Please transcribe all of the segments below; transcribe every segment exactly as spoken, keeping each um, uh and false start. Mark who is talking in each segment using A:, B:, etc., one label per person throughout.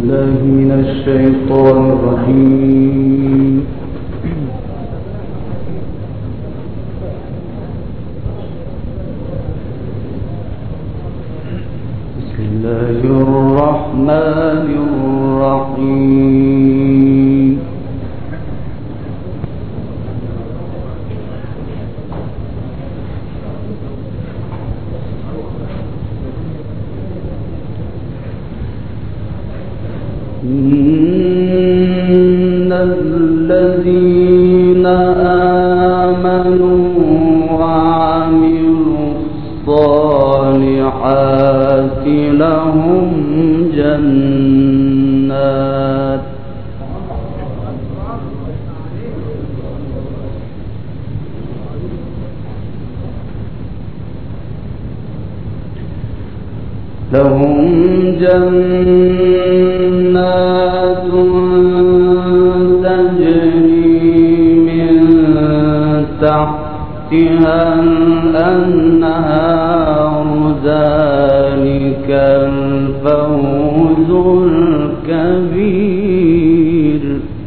A: بالله من الشيطان الرجيم. بسم الله الرحمن الرحيم. إن الذين آمنوا وعملوا الصالحات لهم جنات لهم جنات تجري من تحتها الأنهار ذلك الفوز الكبير.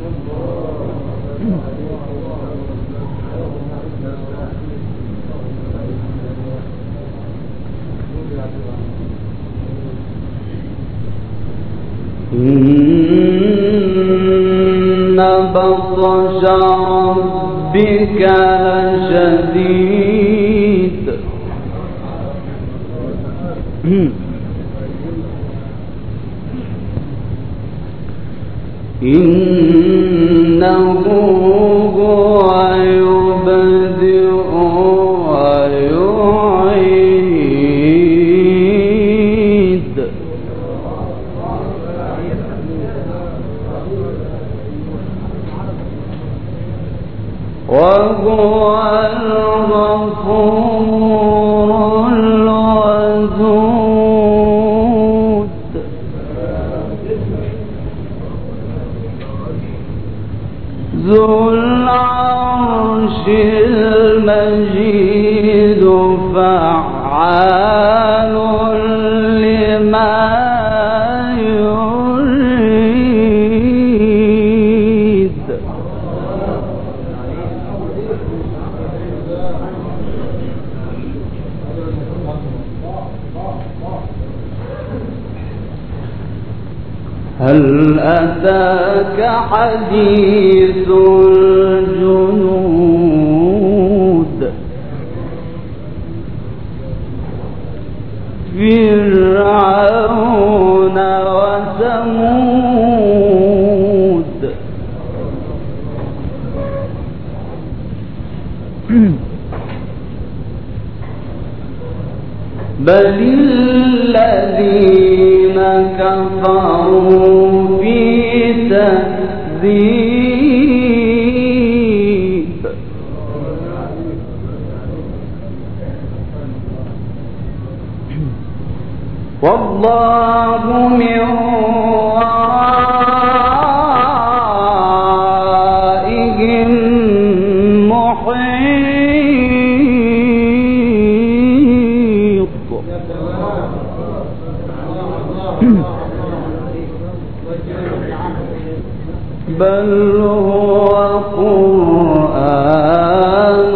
A: إن بطش ربك لشديد إنه هو يبدئ ويعيد وهو الغفور الودود. ذو العرش المجيد فعال لما هل أتاك حديث الجنود فرعون وثمود بل الذين كفروا في تكذيب والله من ورائهم محيط. بل هو قرآن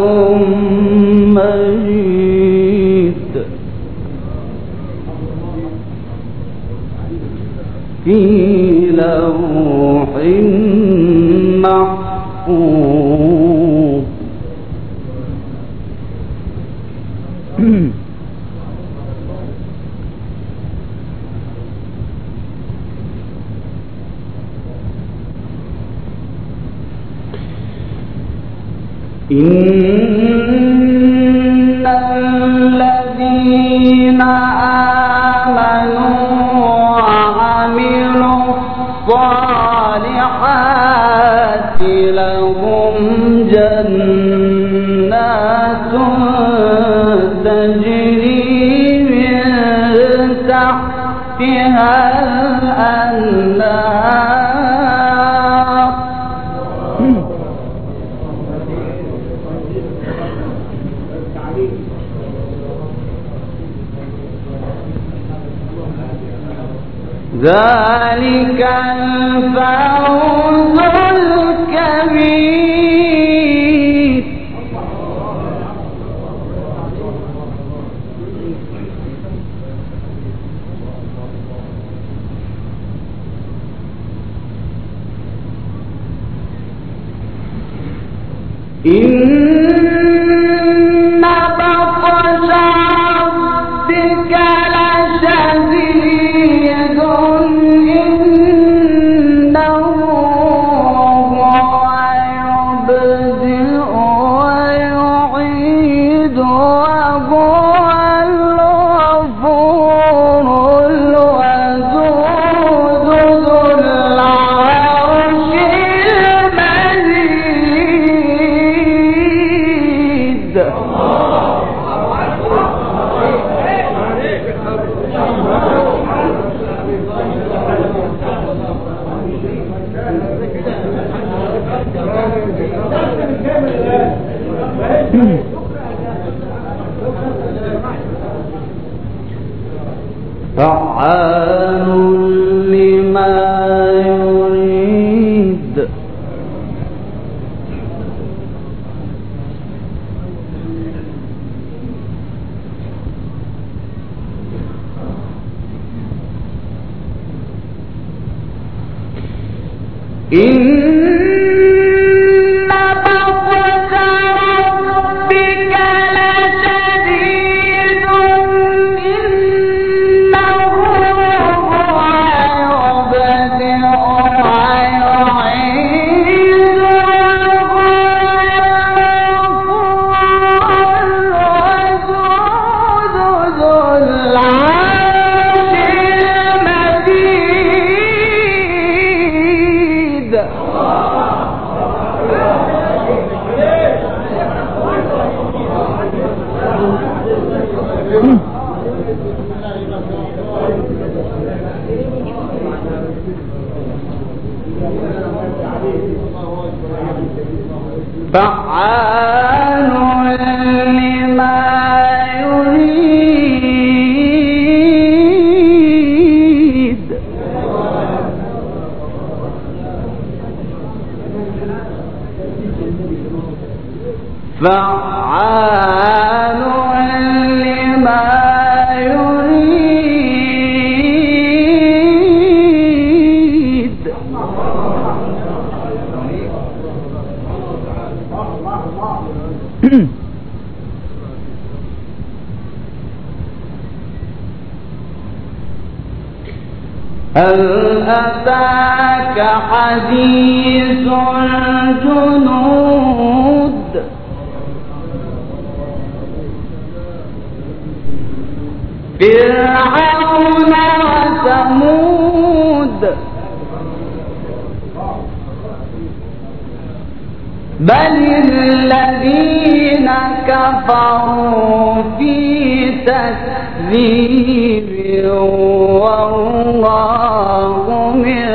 A: مجيد في لوح محفوظ. إن الذين آمنوا وعملوا الصالحات لهم جنات تجري من تحتها الأنهار ذلك الفوز الكبير. إن بطش ربك لشديد إنه هو يبدئ ويعيد وهو الغفور الودود ذو العرش المجيد. فعال لما يريد. إن بطش ربك لشديد إنه هو يبدئ ويعيد وهو الغفور الودود ذو العرش المجيد. فعال لما يريد. فعال لما يريد. هل أتاك حديث الجنود فرعون وثمود بل الذين كفروا في تكذيب والله من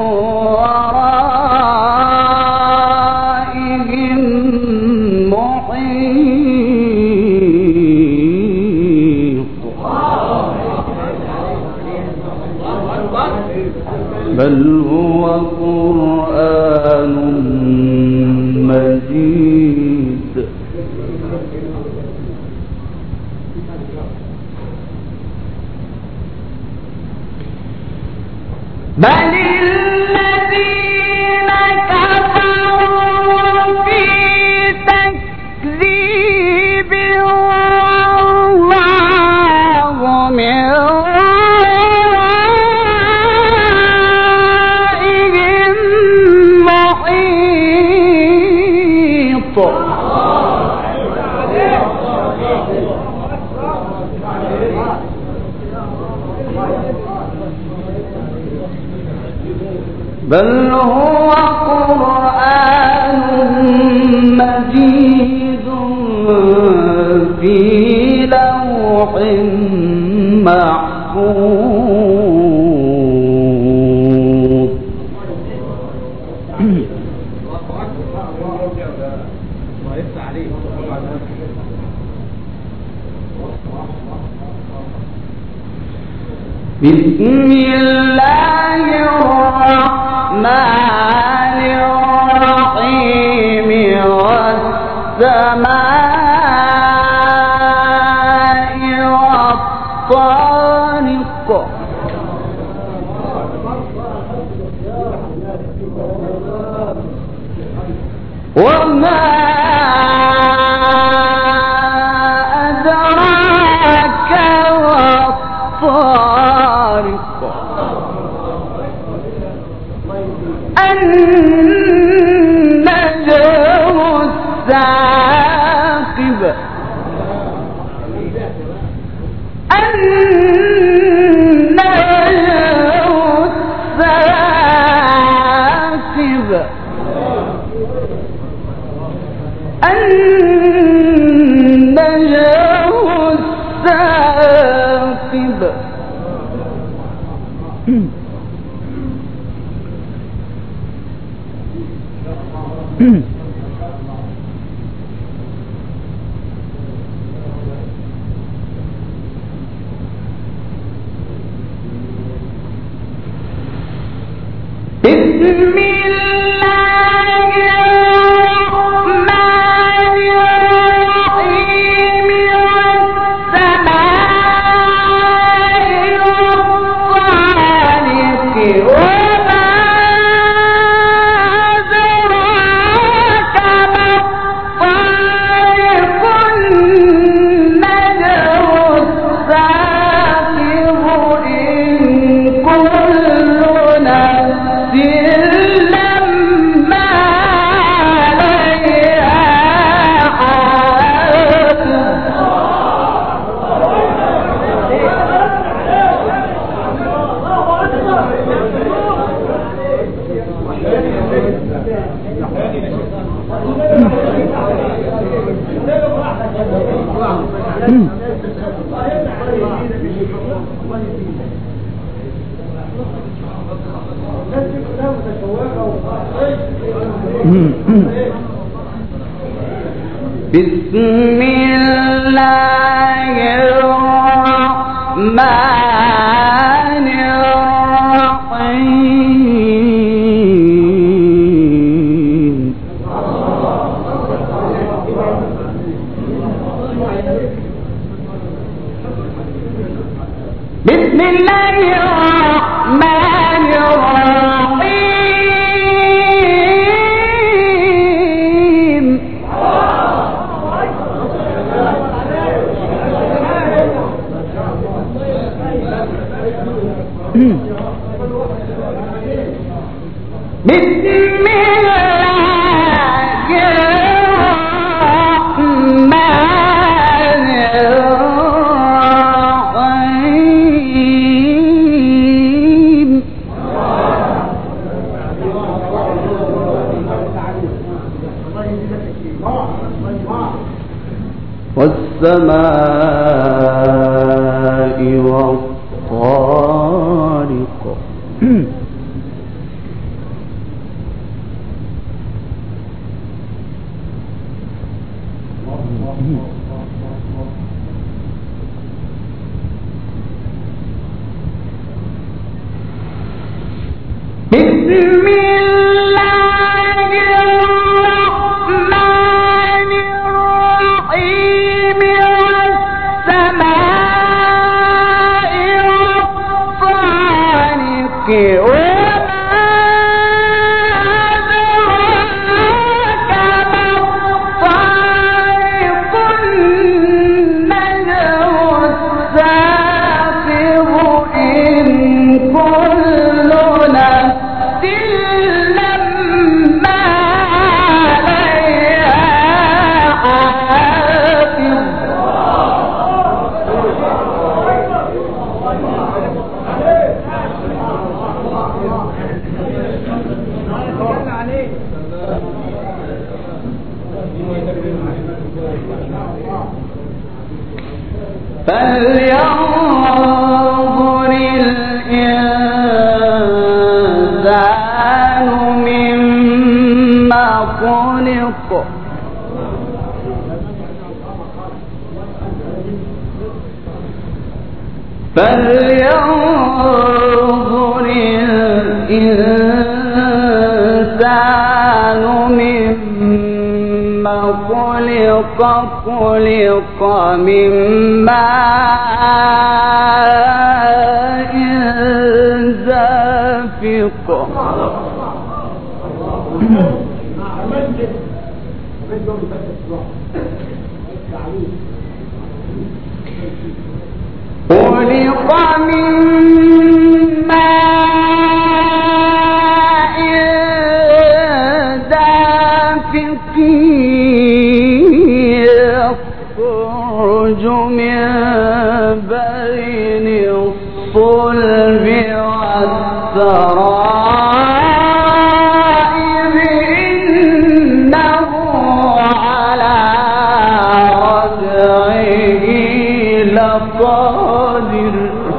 A: ورائهم محيط. بل هو قرآن مجيد. بل الذين كفروا في تكذيب والله من ورائهم محيط. بل هو قرآن مجيد في لوح محفوظ. بسم الله الرحمن الرحيم والسماء والطارق وما أدراك والطارق النجم الثاقب النجم الثاقب النجم الثاقب بسم الله الرحمن الرحيم والسماء والطارق وما أدراك ما الطارق النجم الثاقب إن كل نفس لما عليها بسم الله الرحمن الرحيم بسم الله الرحمن الرحيم بسم الله الرحمن الرحيم والسماء والطارق بسم الله الرحمن الرحيم والسماء والطارق وما أدراك ما الطارق النجم الثاقب إن كل نفس لما عليها حافظ فلينظر الإنسان مما خلق فلينظر الإنسان مما خلق خلق من ماء دافق خلق من ماء دافق يخرج من بين الصلب والترائب إنه على رجعه لقادر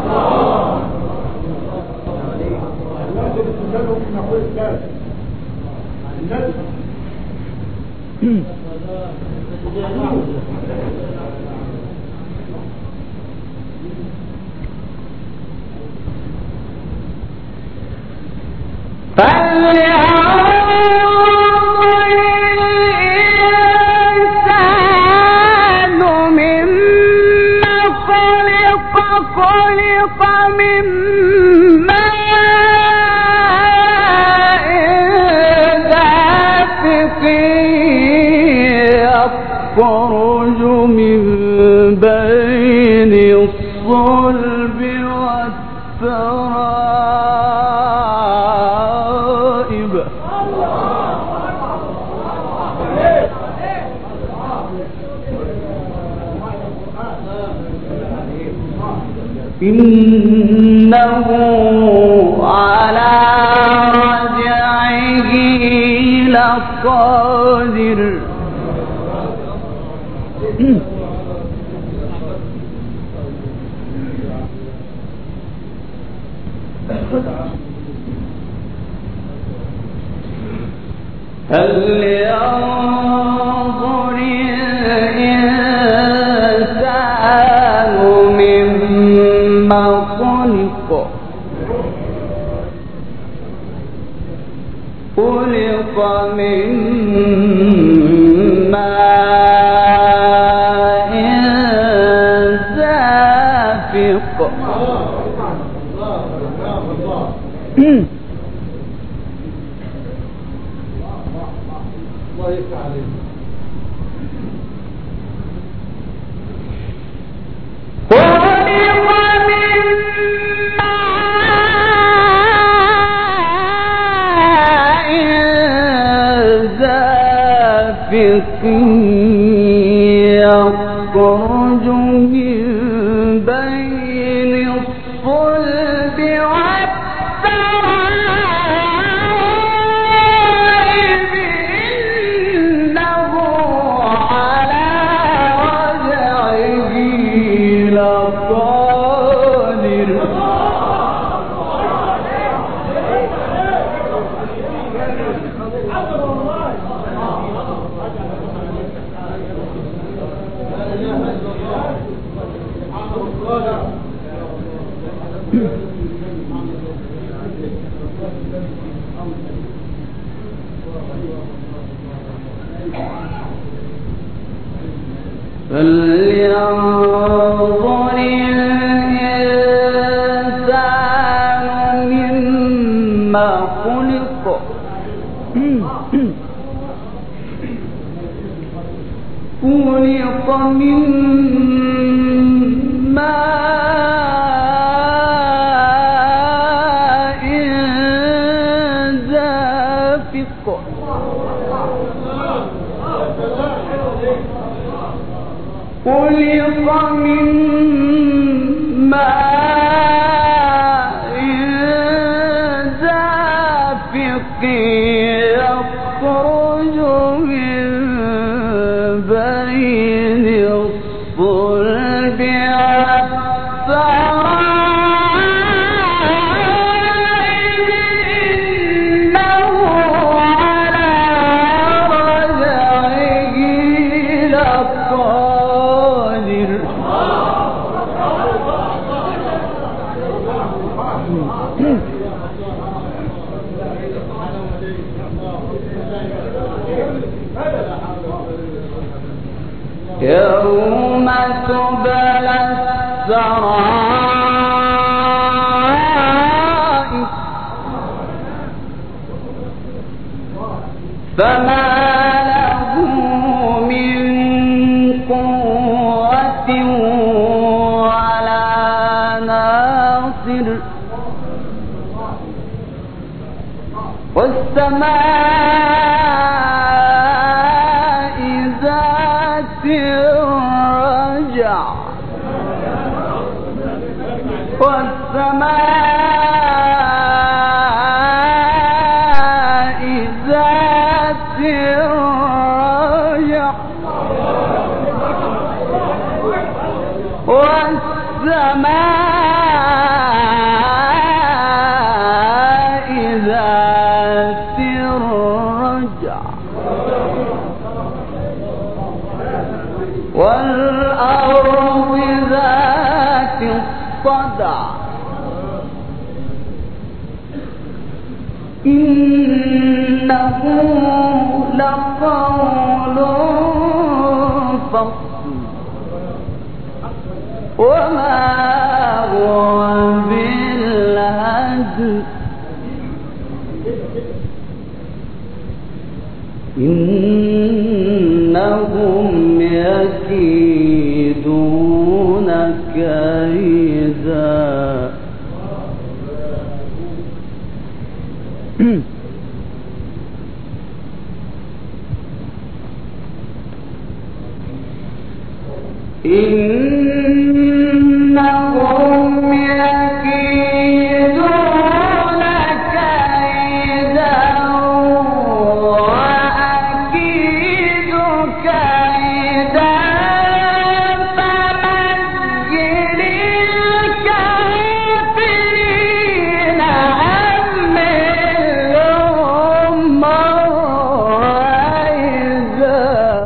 A: فلينظر الإنسان مما خلق خلق من ماء دافق يخرج من بين الصلب والترائب إنه على رجعه لقادر هل ينظر الإنسان مما خلق خلق من ماء دافق يخرج من بين الصلب والترائب إنه على رجعه لقادر فلينظر الإنسان مما خلق خلق من ماء دافق خلق من ماء دافق يخرج من بين الصلب والترائب إنه على رجعه لقادر يوم تبلى السرائر فما له من قوة ولا ناصر والسماء ذات الرجع والسماء ذات الرجع والسماء ذات الرجع والأرض ذات الصدع إنه لقول فصل وما هو بالهزل إنهم يكيدون كيدا إنهم يكيدون كيدا وأكيد كيدا فمهل الكافرين أمهلهم رويدا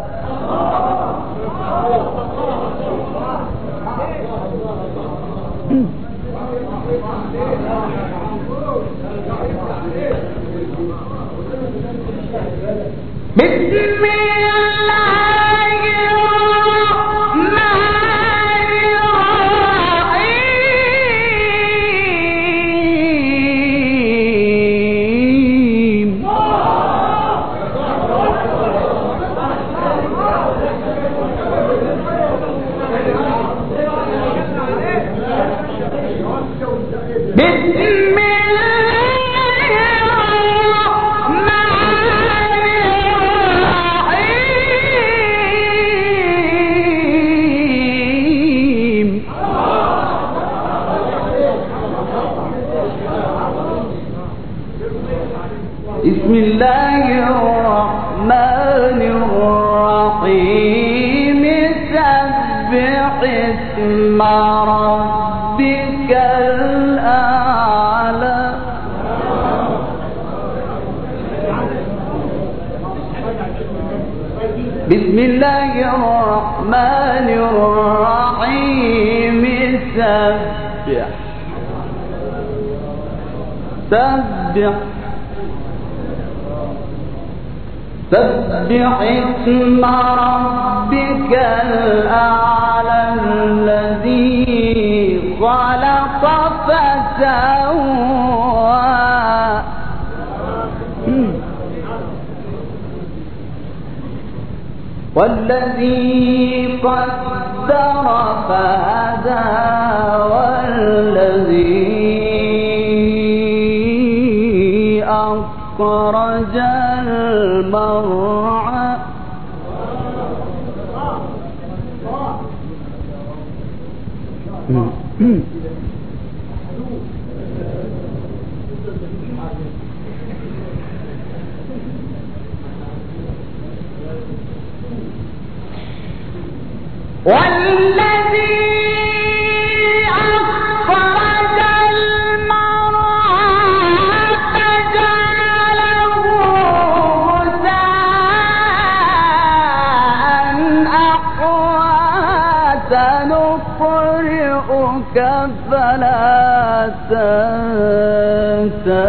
A: بسم الله الرحمن الرحيم بسم بسم الله الرحمن الرحيم سبح اسم ربك الأعلى بسم الله الرحمن الرحيم سبح سبح سبح اسم ربك الأعلى الذي خلق فسوى والذي قدر فهدى والذي أخرج المرعى والذي أخرج المرعى فجعله غثاء أحوى سنقرئك فلا تنسى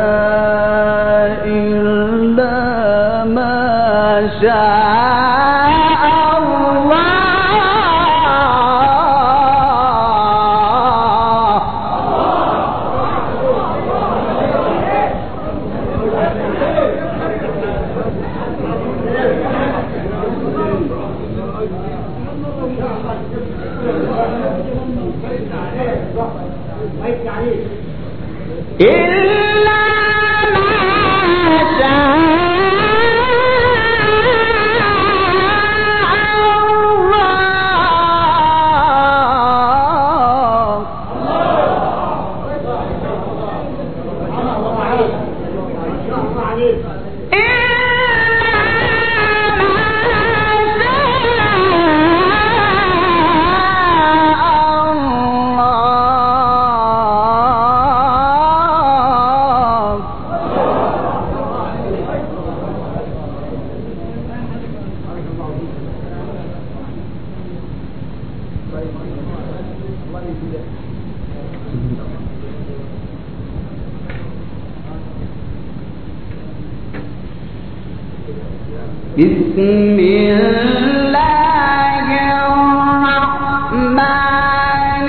A: إلا ما شاء الله بسم الله الرحمن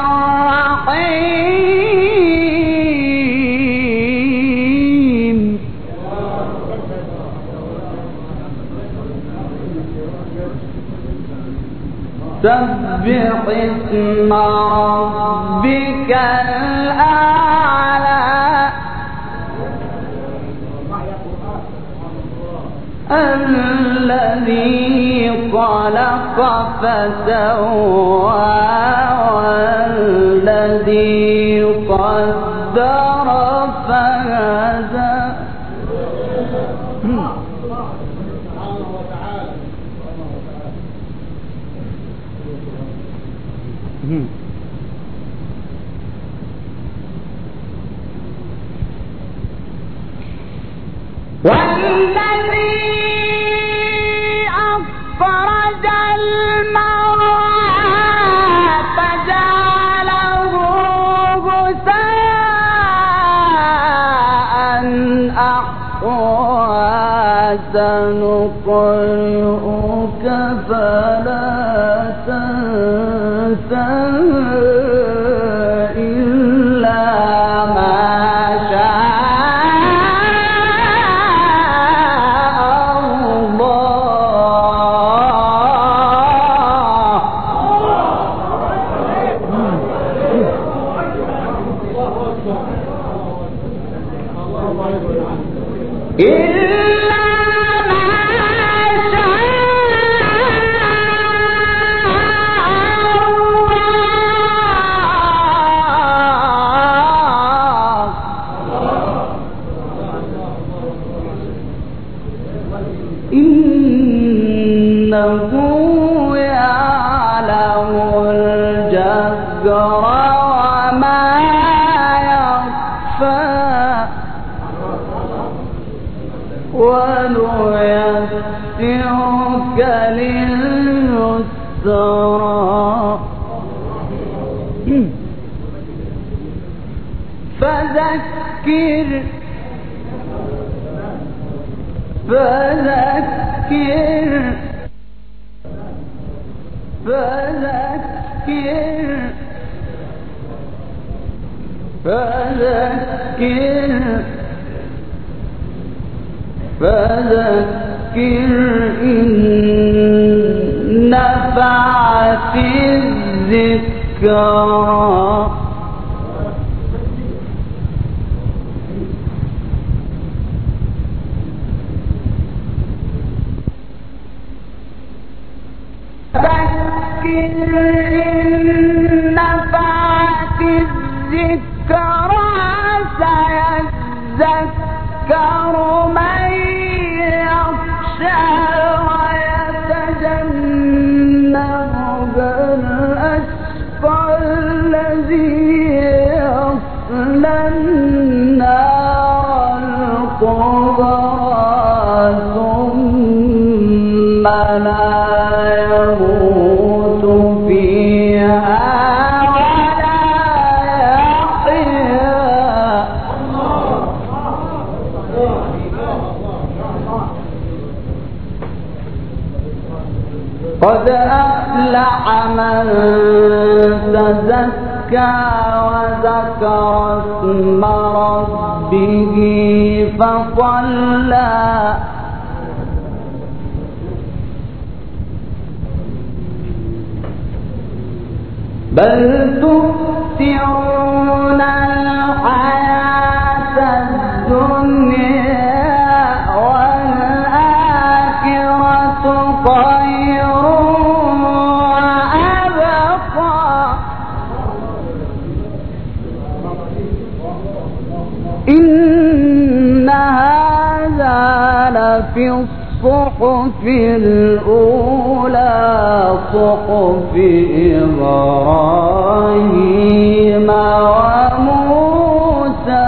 A: الرحيم سبح اسم ربك الأعلى الذي خلق فسوى والذي قدر فهدى والذي أخرج المرعى فجعله غثاء أحوى سنقرئك فلا تنسى إلا ما إنه يعلم الجهر وما يخفى ونيسرك لليسرى فذكر فذكر فذكر فذكر فذكر إن نفعت الذكرى فذكر إن نفعت الذكرى سيذكر من يخشى ويتجنبها الأشقى الذي يصلى النار الكبرى ثم لا يموت فيها ولا يحيا قد أفلح من تزكى وذكر اسم ربه فصلى بل تؤثرون الحياة الدنيا والآخرة خير وأبقى إن هذا في الصحف الأولى صحف إبراهيم وموسى.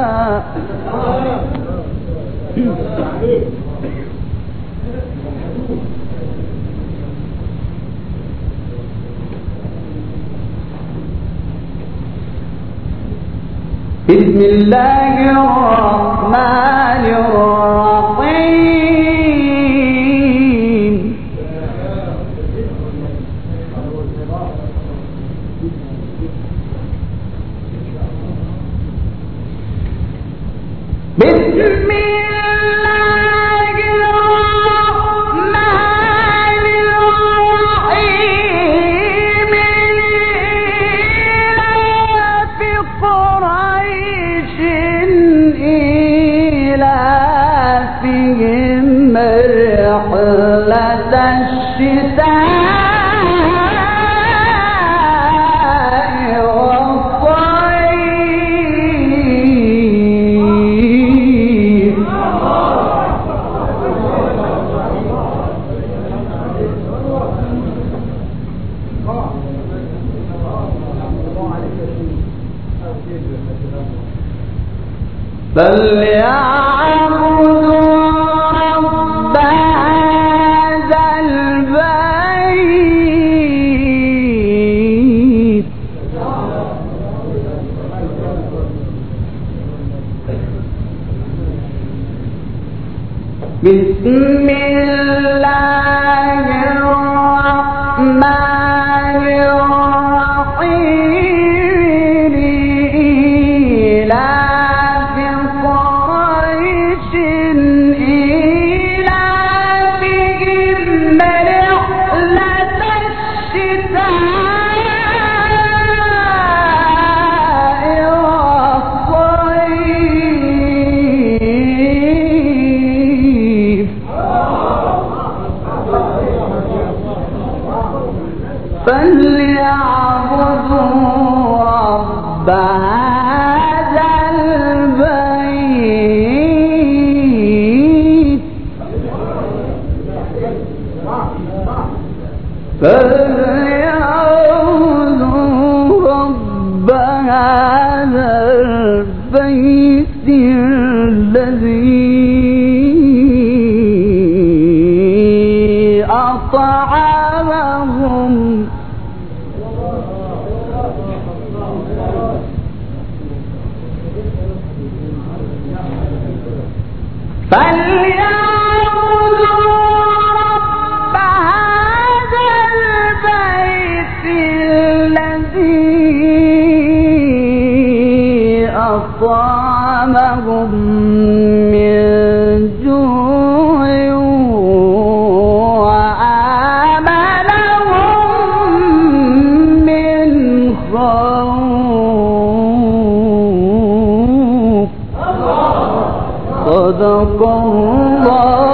A: بسم الله الرحمن الرحيم. بسم الله الرحمن الرحيم. إيلاف قريش إيلافهم رحلة الشتاء فليعبدوا رب هذا البيت. بسم الله الرحمن الرحيم. إيلاف قريش إيلافهم رحلة الشتاء والصيف. فليعبدوا رب هذا البيت. فليعبدوا رب هذا البيت الذي أطعمهم فليعبدوا رب هذا البيت الذي أطعمهم من جوع وآمنهم من خوف. صدق الله